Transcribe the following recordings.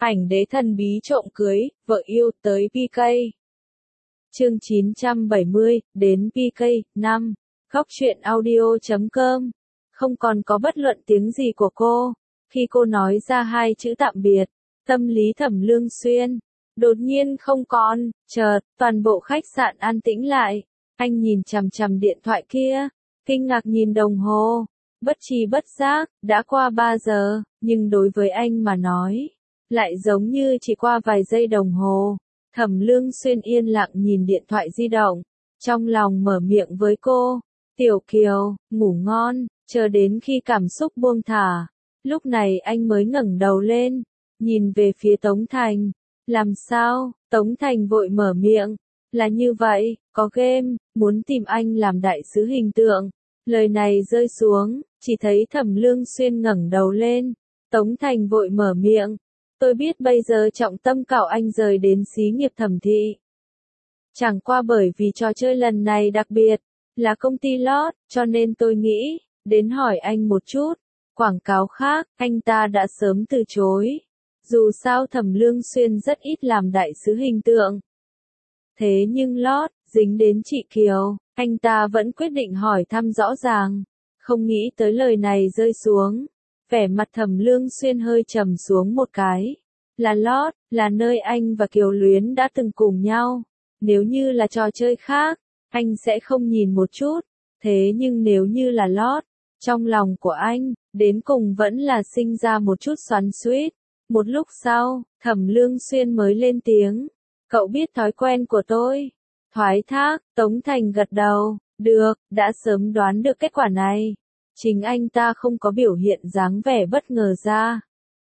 Ảnh đế thần bí trộm cưới, vợ yêu tới PK. Chương 970, đến PK, 5. Góc truyện audio.com. Không còn có bất luận tiếng gì của cô. Khi cô nói ra hai chữ tạm biệt, tâm lý Thẩm Lương Xuyên đột nhiên không còn, chợt, toàn bộ khách sạn an tĩnh lại. Anh nhìn chằm chằm điện thoại kia, kinh ngạc nhìn đồng hồ. Bất tri bất giác, đã qua 3 giờ, nhưng đối với anh mà nói, lại giống như chỉ qua vài giây đồng hồ. Thẩm Lương Xuyên yên lặng nhìn điện thoại di động, trong lòng mở miệng với cô, Tiểu Kiều, ngủ ngon, chờ đến khi cảm xúc buông thả. Lúc này anh mới ngẩng đầu lên, nhìn về phía Tống Thành. Làm sao? Tống Thành vội mở miệng. Là như vậy, có game, muốn tìm anh làm đại sứ hình tượng. Lời này rơi xuống, chỉ thấy Thẩm Lương Xuyên ngẩng đầu lên. Tống Thành vội mở miệng. Tôi biết bây giờ trọng tâm cạo anh rời đến xí nghiệp Thẩm thị. Chẳng qua bởi vì trò chơi lần này đặc biệt, là công ty lót, cho nên tôi nghĩ, đến hỏi anh một chút. Quảng cáo khác, anh ta đã sớm từ chối. Dù sao Thẩm Lương Xuyên rất ít làm đại sứ hình tượng. Thế nhưng lót, dính đến chị Kiều, anh ta vẫn quyết định hỏi thăm rõ ràng. Không nghĩ tới lời này rơi xuống. Vẻ mặt Thẩm Lương Xuyên hơi trầm xuống một cái. Là lót, là nơi anh và Kiều Luyến đã từng cùng nhau. Nếu như là trò chơi khác, anh sẽ không nhìn một chút. Thế nhưng nếu như là lót, trong lòng của anh, đến cùng vẫn là sinh ra một chút xoắn xuýt. Một lúc sau, Thẩm Lương Xuyên mới lên tiếng. Cậu biết thói quen của tôi. Thoái thác, Tống Thành gật đầu. Được, đã sớm đoán được kết quả này. Chính anh ta không có biểu hiện dáng vẻ bất ngờ ra.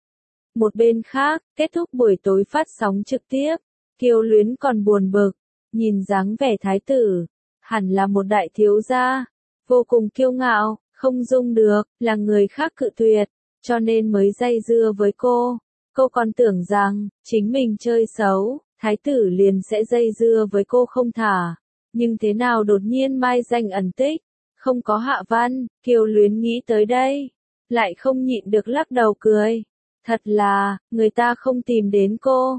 Một bên khác, kết thúc buổi tối phát sóng trực tiếp. Kiều Luyến còn buồn bực. Nhìn dáng vẻ thái tử. Hẳn là một đại thiếu gia. Vô cùng kiêu ngạo, không dung được, là người khác cự tuyệt. Cho nên mới dây dưa với cô. Cô còn tưởng rằng, chính mình chơi xấu, thái tử liền sẽ dây dưa với cô không thả. Nhưng thế nào đột nhiên mai danh ẩn tích, không có hạ văn, Kiều Luyến nghĩ tới đây. Lại không nhịn được lắc đầu cười. Thật là, người ta không tìm đến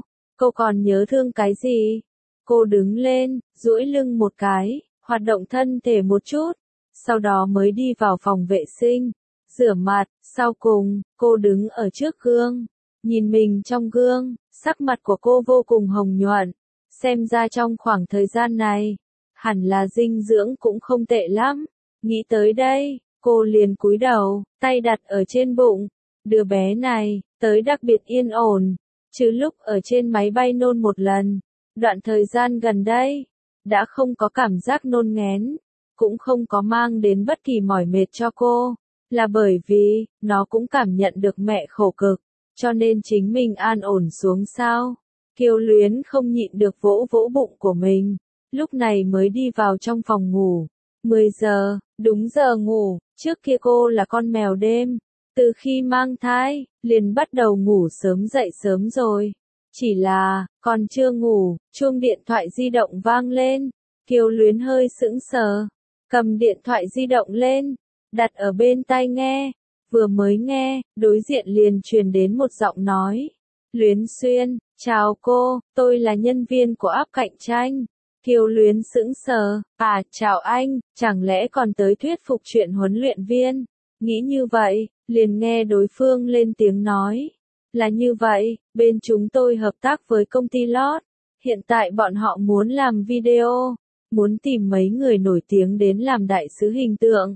cô còn nhớ thương cái gì? Cô đứng lên, duỗi lưng một cái, hoạt động thân thể một chút, sau đó mới đi vào phòng vệ sinh, rửa mặt, sau cùng, cô đứng ở trước gương. Nhìn mình trong gương, sắc mặt của cô vô cùng hồng nhuận, xem ra trong khoảng thời gian này, hẳn là dinh dưỡng cũng không tệ lắm. Nghĩ tới đây, cô liền cúi đầu, tay đặt ở trên bụng. Đứa bé này, tới đặc biệt yên ổn, trừ lúc ở trên máy bay nôn một lần. Đoạn thời gian gần đây, đã không có cảm giác nôn nghén, cũng không có mang đến bất kỳ mỏi mệt cho cô, là bởi vì, nó cũng cảm nhận được mẹ khổ cực. Cho nên chính mình an ổn xuống sao? Kiều Luyến không nhịn được vỗ vỗ bụng của mình. Lúc này mới đi vào trong phòng ngủ. 10 giờ, đúng giờ ngủ. Trước kia cô là con mèo đêm. Từ khi mang thai, liền bắt đầu ngủ sớm dậy sớm rồi. Chỉ là, còn chưa ngủ, chuông điện thoại di động vang lên. Kiều Luyến hơi sững sờ. Cầm điện thoại di động lên, đặt ở bên tai nghe. Vừa mới nghe, đối diện liền truyền đến một giọng nói. Luyến Xuyên, chào cô, tôi là nhân viên của app cạnh tranh. Kiều Luyến sững sờ, chào anh, chẳng lẽ còn tới thuyết phục chuyện huấn luyện viên? Nghĩ như vậy, liền nghe đối phương lên tiếng nói. Là như vậy, bên chúng tôi hợp tác với công ty lót. Hiện tại bọn họ muốn làm video, muốn tìm mấy người nổi tiếng đến làm đại sứ hình tượng.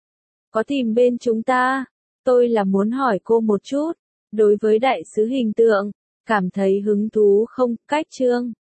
Có tìm bên chúng ta? Tôi là muốn hỏi cô một chút, đối với đại sứ hình tượng, cảm thấy hứng thú không? Cách chương